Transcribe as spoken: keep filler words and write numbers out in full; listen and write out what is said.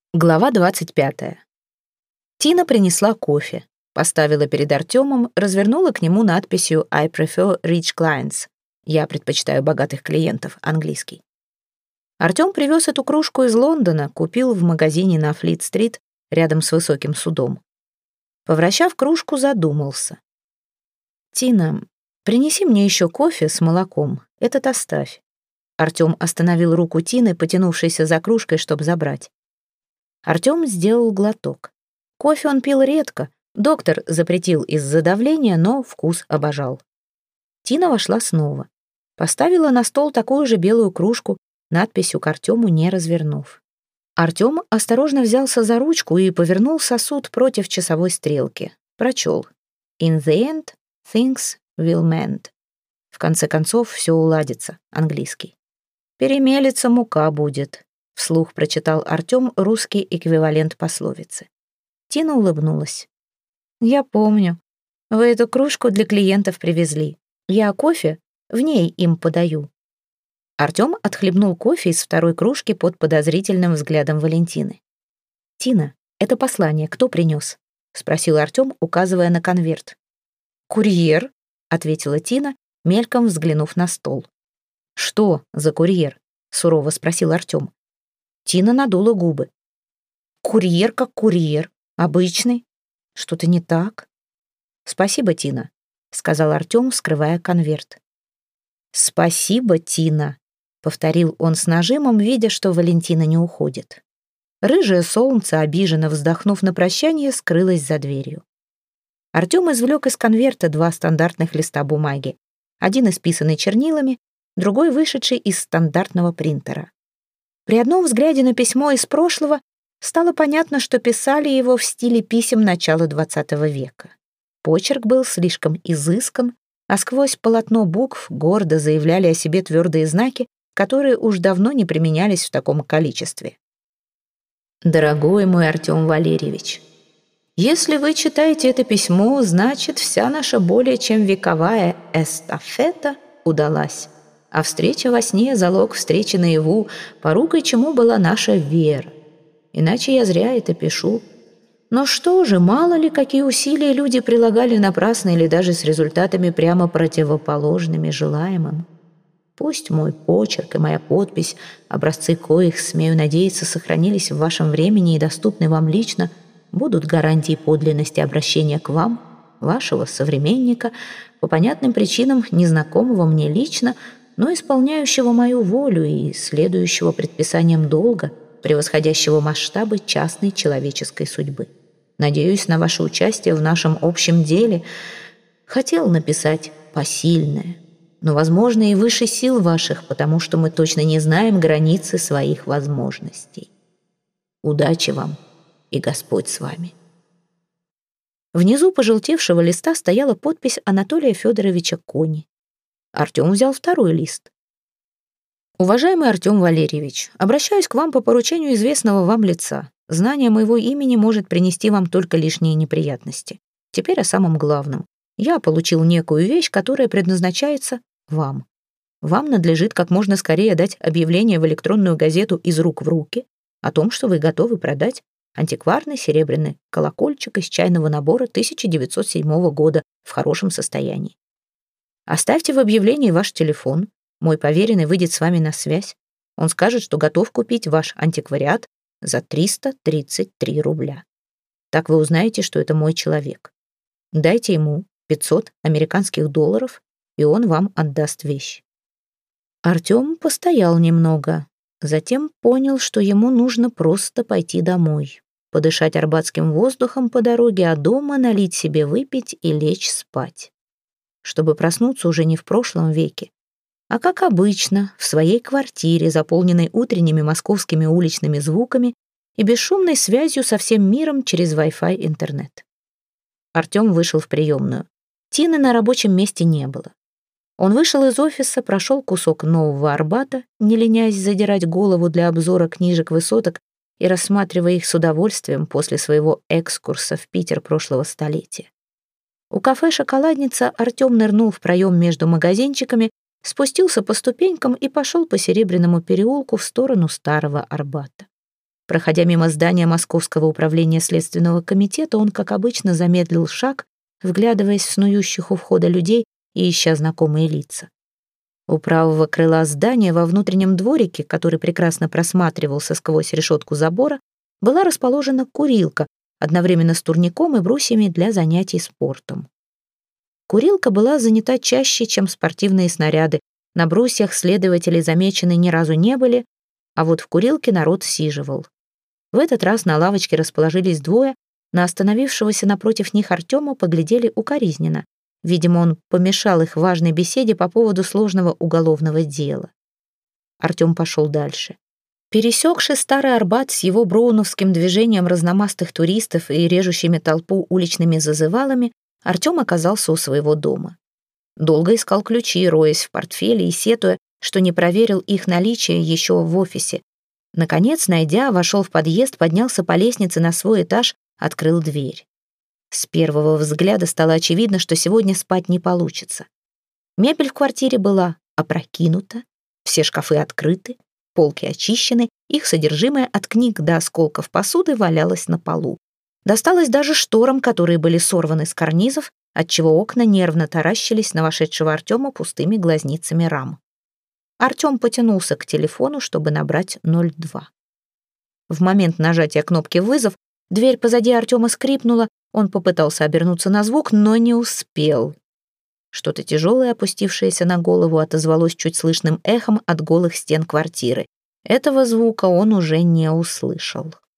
Глава двадцать пятая. Тина принесла кофе, поставила перед Артемом, развернула к нему надписью «I prefer rich clients». «Я предпочитаю богатых клиентов», английский. Артем привез эту кружку из Лондона, купил в магазине на Флит-стрит, рядом с высоким судом. Повращав кружку, задумался. «Тина, принеси мне еще кофе с молоком, этот оставь». Артем остановил руку Тины, потянувшейся за кружкой, чтобы забрать. Артем сделал глоток. Кофе он пил редко, доктор запретил из-за давления, но вкус обожал. Тина вошла снова. Поставила на стол такую же белую кружку, надписью к Артему не развернув. Артем осторожно взялся за ручку и повернул сосуд против часовой стрелки. Прочел. «In the end, things will mend». В конце концов, все уладится, английский. «Перемелется, мука будет», — вслух прочитал Артем русский эквивалент пословицы. Тина улыбнулась. «Я помню. Вы эту кружку для клиентов привезли. Я кофе в ней им подаю». Артем отхлебнул кофе из второй кружки под подозрительным взглядом Валентины. «Тина, это послание кто принес?» — спросил Артем, указывая на конверт. «Курьер», — ответила Тина, мельком взглянув на стол. «Что за курьер?» — сурово спросил Артем. Тина надула губы. «Курьер как курьер. Обычный. Что-то не так?» «Спасибо, Тина», — сказал Артем, вскрывая конверт. «Спасибо, Тина», — повторил он с нажимом, видя, что Валентина не уходит. Рыжее солнце, обиженно вздохнув на прощание, скрылось за дверью. Артем извлек из конверта два стандартных листа бумаги. Один исписанный чернилами, другой вышедший из стандартного принтера. При одном взгляде на письмо из прошлого стало понятно, что писали его в стиле писем начала двадцатого века. Почерк был слишком изыскан, а сквозь полотно букв гордо заявляли о себе твердые знаки, которые уж давно не применялись в таком количестве. «Дорогой мой Артем Валерьевич, если вы читаете это письмо, значит, вся наша более чем вековая эстафета удалась. А встреча во сне — залог встречи наяву, порукой чему была наша вера. Иначе я зря это пишу. Но что же, мало ли, какие усилия люди прилагали напрасно или даже с результатами прямо противоположными желаемым. Пусть мой почерк и моя подпись, образцы коих, смею надеяться, сохранились в вашем времени и доступны вам лично, будут гарантией подлинности обращения к вам, вашего современника, по понятным причинам незнакомого мне лично, но исполняющего мою волю и следующего предписаниям долга, превосходящего масштабы частной человеческой судьбы. Надеюсь на ваше участие в нашем общем деле. Хотел написать посильное, но, возможно, и выше сил ваших, потому что мы точно не знаем границы своих возможностей. Удачи вам, и Господь с вами». Внизу пожелтевшего листа стояла подпись Анатолия Федоровича Кони. Артем взял второй лист. «Уважаемый Артем Валерьевич, обращаюсь к вам по поручению известного вам лица. Знание моего имени может принести вам только лишние неприятности. Теперь о самом главном. Я получил некую вещь, которая предназначается вам. Вам надлежит как можно скорее дать объявление в электронную газету «Из рук в руки» о том, что вы готовы продать антикварный серебряный колокольчик из чайного набора тысяча девятьсот седьмого года в хорошем состоянии. Оставьте в объявлении ваш телефон. Мой поверенный выйдет с вами на связь. Он скажет, что готов купить ваш антиквариат за триста тридцать три рубля. Так вы узнаете, что это мой человек. Дайте ему пятьсот американских долларов, и он вам отдаст вещь». Артем постоял немного, затем понял, что ему нужно просто пойти домой, подышать арбатским воздухом по дороге, а дома налить себе выпить и лечь спать, чтобы проснуться уже не в прошлом веке, а, как обычно, в своей квартире, заполненной утренними московскими уличными звуками и бесшумной связью со всем миром через Wi-Fi интернет. Артем вышел в приемную. Тины на рабочем месте не было. Он вышел из офиса, прошел кусок Нового Арбата, не ленясь задирать голову для обзора книжек высоток и рассматривая их с удовольствием после своего экскурса в Питер прошлого столетия. У кафе «Шоколадница» Артем нырнул в проем между магазинчиками, спустился по ступенькам и пошел по Серебряному переулку в сторону Старого Арбата. Проходя мимо здания Московского управления Следственного комитета, он, как обычно, замедлил шаг, вглядываясь в снующих у входа людей и ища знакомые лица. У правого крыла здания во внутреннем дворике, который прекрасно просматривался сквозь решетку забора, была расположена курилка, одновременно с турником и брусьями для занятий спортом. Курилка была занята чаще, чем спортивные снаряды. На брусьях следователи замечены ни разу не были, а вот в курилке народ сиживал. В этот раз на лавочке расположились двое, на остановившегося напротив них Артема поглядели укоризненно. Видимо, он помешал их важной беседе по поводу сложного уголовного дела. Артем пошел дальше. Пересекши Старый Арбат с его броуновским движением разномастых туристов и режущими толпу уличными зазывалами, Артем оказался у своего дома. Долго искал ключи, роясь в портфеле и сетуя, что не проверил их наличие еще в офисе. Наконец, найдя, вошел в подъезд, поднялся по лестнице на свой этаж, открыл дверь. С первого взгляда стало очевидно, что сегодня спать не получится. Мебель в квартире была опрокинута, все шкафы открыты, полки очищены, их содержимое от книг до осколков посуды валялось на полу. Досталось даже шторам, которые были сорваны с карнизов, отчего окна нервно таращились на вошедшего Артема пустыми глазницами рам. Артем потянулся к телефону, чтобы набрать ноль два. В момент нажатия кнопки «Вызов» дверь позади Артема скрипнула, он попытался обернуться на звук, но не успел. Что-то тяжелое, опустившееся на голову, отозвалось чуть слышным эхом от голых стен квартиры. Этого звука он уже не услышал.